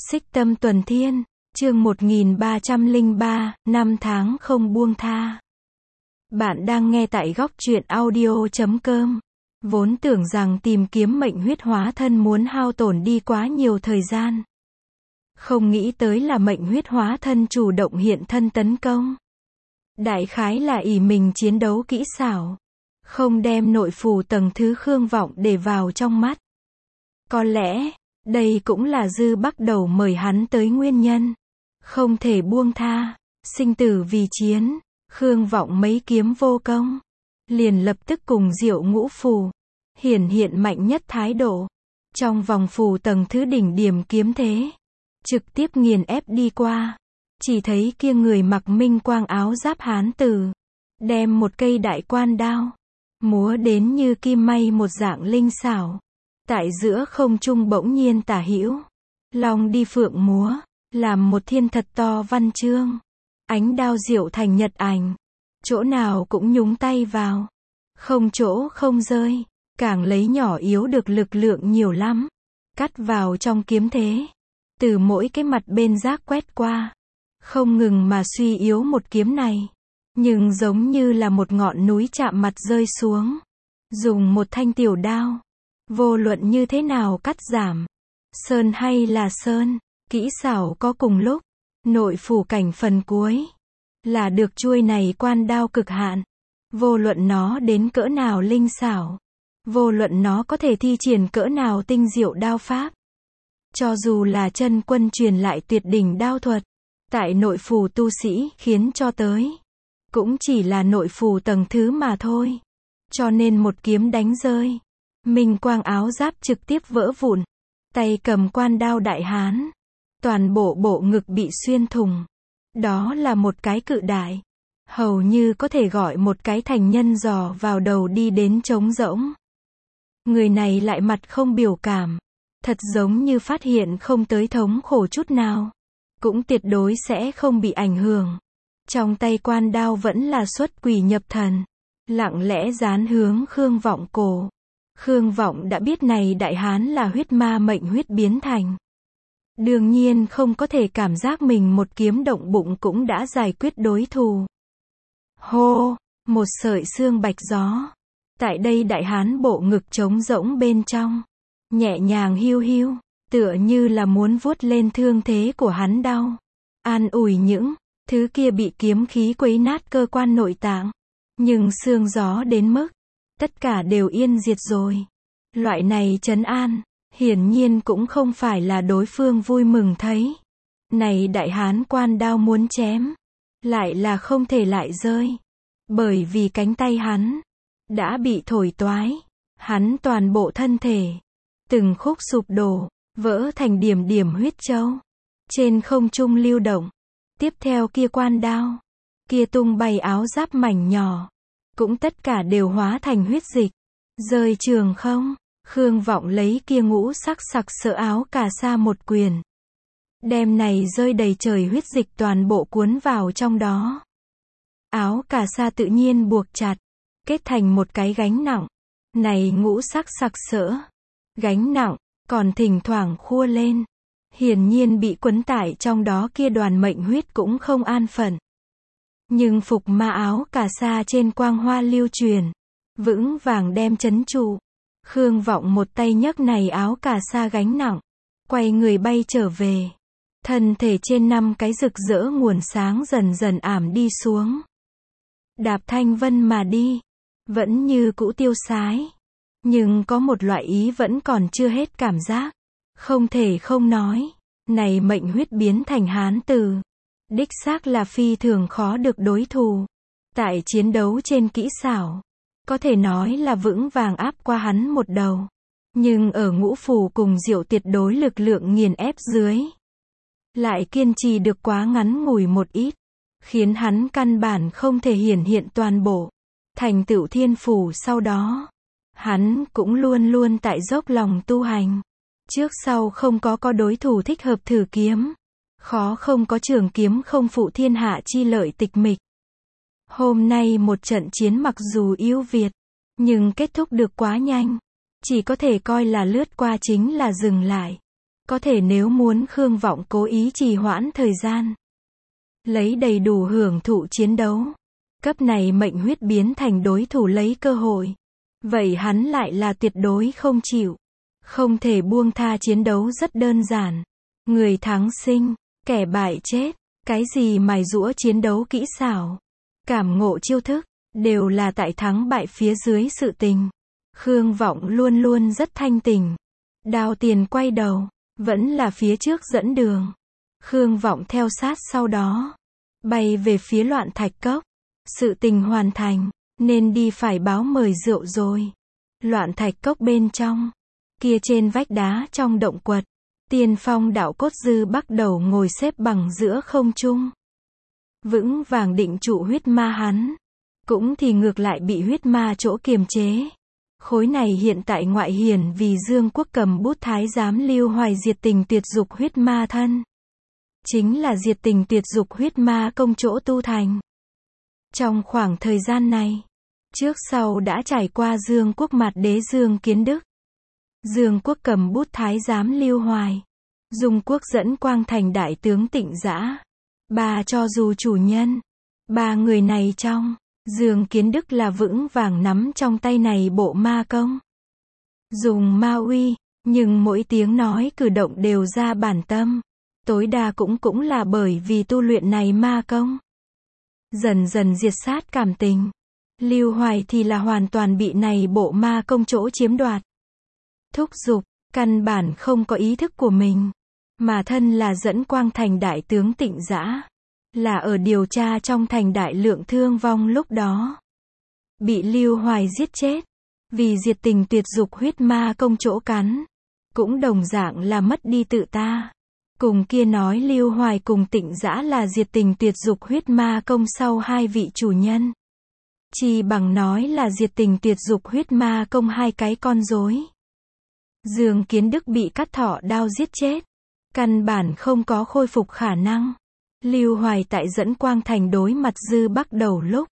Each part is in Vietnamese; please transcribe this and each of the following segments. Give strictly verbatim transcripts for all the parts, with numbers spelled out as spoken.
Xích Tâm Tuần Thiên, chương một nghìn ba trăm lẻ ba, năm tháng không buông tha. Bạn đang nghe tại góc truyện audio chấm com. Vốn tưởng rằng tìm kiếm mệnh huyết hóa thân muốn hao tổn đi quá nhiều thời gian. Không nghĩ tới là mệnh huyết hóa thân chủ động hiện thân tấn công. Đại khái là ỷ mình chiến đấu kỹ xảo. Không đem nội phù tầng thứ Khương Vọng để vào trong mắt. Có lẽ, đây cũng là Dư bắt đầu mời hắn tới nguyên nhân. Không thể buông tha, sinh tử vì chiến, Khương Vọng mấy kiếm vô công. Liền lập tức cùng Diệu Ngũ Phù, hiển hiện mạnh nhất thái độ. Trong vòng phù tầng thứ đỉnh điểm kiếm thế. Trực tiếp nghiền ép đi qua. Chỉ thấy kia người mặc minh quang áo giáp hán tử. Đem một cây đại quan đao. Múa đến như kim may một dạng linh xảo. Tại giữa không trung bỗng nhiên tả hữu. Long đi phượng múa. Làm một thiên thật to văn chương. Ánh đao diệu thành nhật ảnh. Chỗ nào cũng nhúng tay vào. Không chỗ không rơi. Càng lấy nhỏ yếu được lực lượng nhiều lắm. Cắt vào trong kiếm thế. Từ mỗi cái mặt bên giác quét qua. Không ngừng mà suy yếu một kiếm này. Nhưng giống như là một ngọn núi chạm mặt rơi xuống. Dùng một thanh tiểu đao. Vô luận như thế nào cắt giảm. Sơn hay là sơn. Kỹ xảo có cùng lúc. Nội phủ cảnh phần cuối. Là được chuôi này quan đao cực hạn. Vô luận nó đến cỡ nào linh xảo. Vô luận nó có thể thi triển cỡ nào tinh diệu đao pháp. Cho dù là chân quân truyền lại tuyệt đỉnh đao thuật. Tại nội phù tu sĩ khiến cho tới. Cũng chỉ là nội phù tầng thứ mà thôi. Cho nên một kiếm đánh rơi. Minh quang áo giáp trực tiếp vỡ vụn. Tay cầm quan đao đại hán. Toàn bộ bộ ngực bị xuyên thủng. Đó là một cái cự đại. Hầu như có thể gọi một cái thành nhân dò vào đầu đi đến trống rỗng. Người này lại mặt không biểu cảm. Thật giống như phát hiện không tới thống khổ chút nào. Cũng tuyệt đối sẽ không bị ảnh hưởng. Trong tay quan đao vẫn là xuất quỷ nhập thần. Lặng lẽ dán hướng Khương Vọng cổ. Khương Vọng đã biết này đại hán là huyết ma mệnh huyết biến thành. Đương nhiên không có thể cảm giác mình một kiếm động bụng cũng đã giải quyết đối thù. Hô, một sợi xương bạch gió. Tại đây đại hán bộ ngực trống rỗng bên trong. Nhẹ nhàng hiu hiu, tựa như là muốn vuốt lên thương thế của hắn đau. An ủi những thứ kia bị kiếm khí quấy nát cơ quan nội tạng. Nhưng xương gió đến mức, tất cả đều yên diệt rồi. Loại này trấn an, hiển nhiên cũng không phải là đối phương vui mừng thấy. Này đại hán quan đao muốn chém, lại là không thể lại rơi. Bởi vì cánh tay hắn, đã bị thổi toái. Hắn toàn bộ thân thể, từng khúc sụp đổ, vỡ thành điểm điểm huyết châu. Trên không trung lưu động. Tiếp theo kia quan đao, kia tung bay áo giáp mảnh nhỏ. Cũng tất cả đều hóa thành huyết dịch. Rơi trường không. Khương Vọng lấy kia ngũ sắc sặc sỡ áo cà sa một quyền. Đem này rơi đầy trời huyết dịch toàn bộ cuốn vào trong đó. Áo cà sa tự nhiên buộc chặt. Kết thành một cái gánh nặng. Này ngũ sắc sặc sỡ. Gánh nặng, còn thỉnh thoảng khua lên. Hiển nhiên bị quấn tải trong đó kia đoàn mệnh huyết cũng không an phận. Nhưng phục ma áo cà sa trên quang hoa lưu truyền. Vững vàng đem trấn trụ. Khương Vọng một tay nhấc này áo cà sa gánh nặng. Quay người bay trở về. Thân thể trên năm cái rực rỡ nguồn sáng dần dần ảm đi xuống. Đạp thanh vân mà đi. Vẫn như cũ tiêu sái. Nhưng có một loại ý vẫn còn chưa hết cảm giác. Không thể không nói. Này mệnh huyết biến thành hán tử. Đích xác là phi thường khó được đối thù. Tại chiến đấu trên kỹ xảo. Có thể nói là vững vàng áp qua hắn một đầu. Nhưng ở ngũ phù cùng diệu tuyệt đối lực lượng nghiền ép dưới. Lại kiên trì được quá ngắn ngủi một ít. Khiến hắn căn bản không thể hiển hiện toàn bộ. Thành tựu thiên phủ sau đó. Hắn cũng luôn luôn tại dốc lòng tu hành. Trước sau không có có đối thủ thích hợp thử kiếm. Khó không có trường kiếm không phụ thiên hạ chi lợi tịch mịch. Hôm nay một trận chiến mặc dù ưu việt. Nhưng kết thúc được quá nhanh. Chỉ có thể coi là lướt qua chính là dừng lại. Có thể nếu muốn Khương Vọng cố ý trì hoãn thời gian, lấy đầy đủ hưởng thụ chiến đấu, cấp này mệnh huyết biến thành đối thủ lấy cơ hội, vậy hắn lại là tuyệt đối không chịu. Không thể buông tha chiến đấu rất đơn giản. Người thắng sinh, kẻ bại chết. Cái gì mài giũa chiến đấu kỹ xảo, cảm ngộ chiêu thức, đều là tại thắng bại phía dưới sự tình. Khương Vọng luôn luôn rất thanh tình. Đao tiền quay đầu, vẫn là phía trước dẫn đường. Khương Vọng theo sát sau đó, bay về phía Loạn Thạch Cốc. Sự tình hoàn thành, nên đi phải báo mời rượu rồi. Loạn Thạch Cốc bên trong, kia trên vách đá trong động quật, Tiên Phong đạo cốt Dư Bắc Đầu ngồi xếp bằng giữa không trung, vững vàng định trụ huyết ma hắn, cũng thì ngược lại bị huyết ma chỗ kiềm chế. Khối này hiện tại ngoại hiển vì Dương Quốc cầm bút thái giám Lưu Hoài diệt tình tuyệt dục huyết ma thân, chính là diệt tình tuyệt dục huyết ma công chỗ tu thành. Trong khoảng thời gian này, trước sau đã trải qua Dương Quốc mặt đế Dương Kiến Đức, Dương Quốc cầm bút thái giám Lưu Hoài, Dung Quốc dẫn Quang Thành đại tướng Tịnh Dã, ba cho dù chủ nhân. Ba người này trong, Dương Kiến Đức là vững vàng nắm trong tay này bộ ma công. Dùng ma uy, nhưng mỗi tiếng nói cử động đều ra bản tâm. Tối đa cũng cũng là bởi vì tu luyện này ma công. Dần dần diệt sát cảm tình. Lưu Hoài thì là hoàn toàn bị này bộ ma công chỗ chiếm đoạt. Thúc giục, căn bản không có ý thức của mình. Mà thân là dẫn Quang Thành đại tướng Tịnh Dã, là ở điều tra trong thành đại lượng thương vong lúc đó. Bị Lưu Hoài giết chết. Vì diệt tình tuyệt dục huyết ma công chỗ cắn. Cũng đồng dạng là mất đi tự ta. Cùng kia nói Lưu Hoài cùng Tịnh Dã là diệt tình tuyệt dục huyết ma công sau hai vị chủ nhân. Chỉ bằng nói là diệt tình tuyệt dục huyết ma công hai cái con rối. Dương Kiến Đức bị cắt thọ đao giết chết. Căn bản không có khôi phục khả năng. Lưu Hoài tại dẫn Quang Thành đối mặt Dư Bắc Đầu lúc,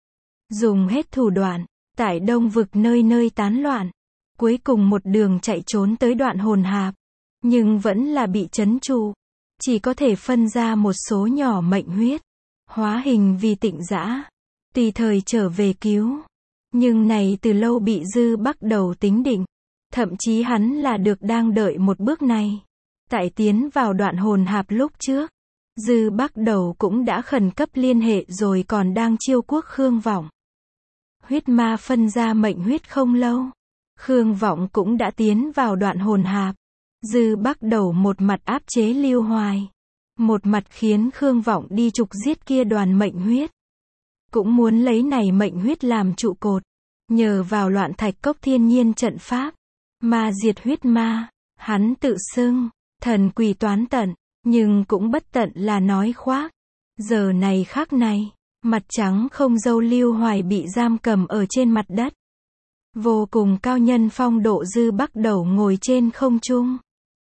dùng hết thủ đoạn, tại Đông Vực nơi nơi tán loạn. Cuối cùng một đường chạy trốn tới Đoạn Hồn Hạp. Nhưng vẫn là bị trấn trụ. Chỉ có thể phân ra một số nhỏ mệnh huyết. Hóa hình vì Tịnh Dã. Tùy thời trở về cứu. Nhưng này từ lâu bị Dư Bắc Đầu tính định. Thậm chí hắn là được đang đợi một bước này. Tại tiến vào Đoạn Hồn Hạp lúc trước, Dư Bắc Đầu cũng đã khẩn cấp liên hệ rồi còn đang chiêu quốc Khương Vọng. Huyết ma phân ra mệnh huyết không lâu. Khương Vọng cũng đã tiến vào Đoạn Hồn Hạp. Dư Bắc Đầu một mặt áp chế Lưu Hoài. Một mặt khiến Khương Vọng đi trục giết kia đoàn mệnh huyết. Cũng muốn lấy này mệnh huyết làm trụ cột. Nhờ vào Loạn Thạch Cốc thiên nhiên trận pháp. Ma diệt huyết ma. Hắn tự xưng thần quỷ toán tận. Nhưng cũng bất tận là nói khoác. Giờ này khác này. Mặt trắng không râu Lưu Hoài bị giam cầm ở trên mặt đất. Vô cùng cao nhân phong độ Dư Bắc Đầu ngồi trên không trung.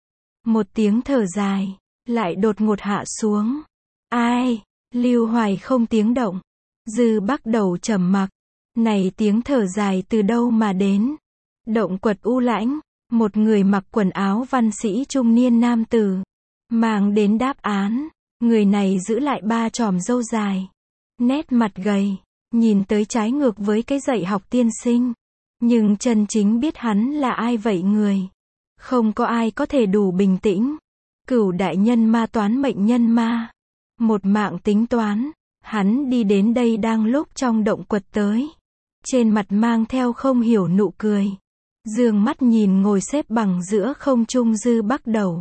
Một tiếng thở dài, lại đột ngột hạ xuống. Ai? Lưu Hoài không tiếng động. Dư Bắc Đầu trầm mặc. Này tiếng thở dài từ đâu mà đến? Động quật u lãnh, một người mặc quần áo văn sĩ trung niên nam tử. Mang đến đáp án. Người này giữ lại ba chòm râu dài. Nét mặt gầy, nhìn tới trái ngược với cái dạy học tiên sinh. Nhưng chân chính biết hắn là ai vậy người. Không có ai có thể đủ bình tĩnh. Cửu đại nhân ma toán mệnh nhân ma. Một mạng tính toán. Hắn đi đến đây đang lúc trong động quật tới. Trên mặt mang theo không hiểu nụ cười. Dương mắt nhìn ngồi xếp bằng giữa không trung Dư Bắc Đầu.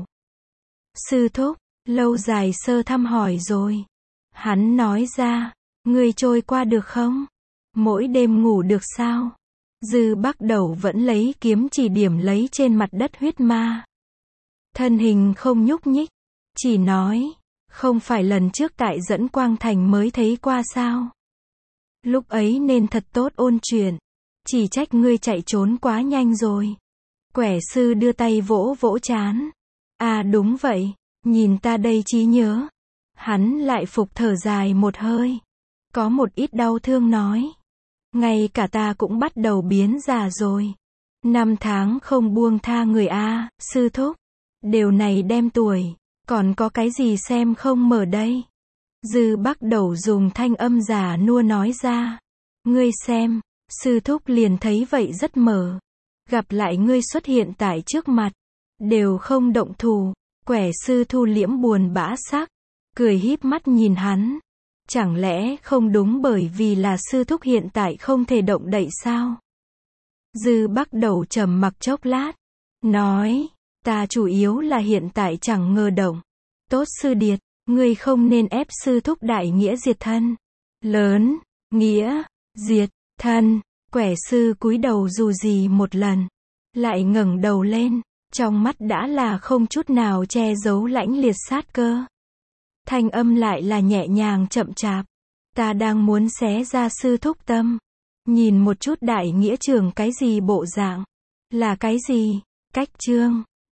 Sư thúc, lâu dài sơ thăm hỏi rồi. Hắn nói ra, ngươi trôi qua được không? Mỗi đêm ngủ được sao? Dư Bắc Đầu vẫn lấy kiếm chỉ điểm lấy trên mặt đất huyết ma. Thân hình không nhúc nhích. Chỉ nói, không phải lần trước tại dẫn Quang Thành mới thấy qua sao? Lúc ấy nên thật tốt ôn chuyện. Chỉ trách ngươi chạy trốn quá nhanh rồi. Quẻ sư đưa tay vỗ vỗ trán. À đúng vậy, nhìn ta đây trí nhớ. Hắn lại phục thở dài một hơi. Có một ít đau thương nói. Ngay cả ta cũng bắt đầu biến già rồi. Năm tháng không buông tha người a, sư thúc. Đều này đem tuổi, còn có cái gì xem không mở đây? Dư Bắc Đầu dùng thanh âm già nua nói ra. Ngươi xem, sư thúc liền thấy vậy rất mở. Gặp lại ngươi xuất hiện tại trước mặt, đều không động thủ. Quẻ sư thu liễm buồn bã sắc, cười híp mắt nhìn hắn. Chẳng lẽ không đúng bởi vì là sư thúc hiện tại không thể động đậy sao? Dư Bắc Đầu trầm mặc chốc lát, nói, ta chủ yếu là hiện tại chẳng ngờ động. Tốt sư điệt, ngươi không nên ép sư thúc đại nghĩa diệt thân. Lớn, nghĩa, diệt, thân, quẻ sư cúi đầu dù gì một lần, lại ngẩng đầu lên, trong mắt đã là không chút nào che giấu lãnh liệt sát cơ. Thanh âm lại là nhẹ nhàng chậm chạp. Ta đang muốn xé ra sư thúc tâm. Nhìn một chút đại nghĩa trường cái gì bộ dạng. Là cái gì? Cách chương.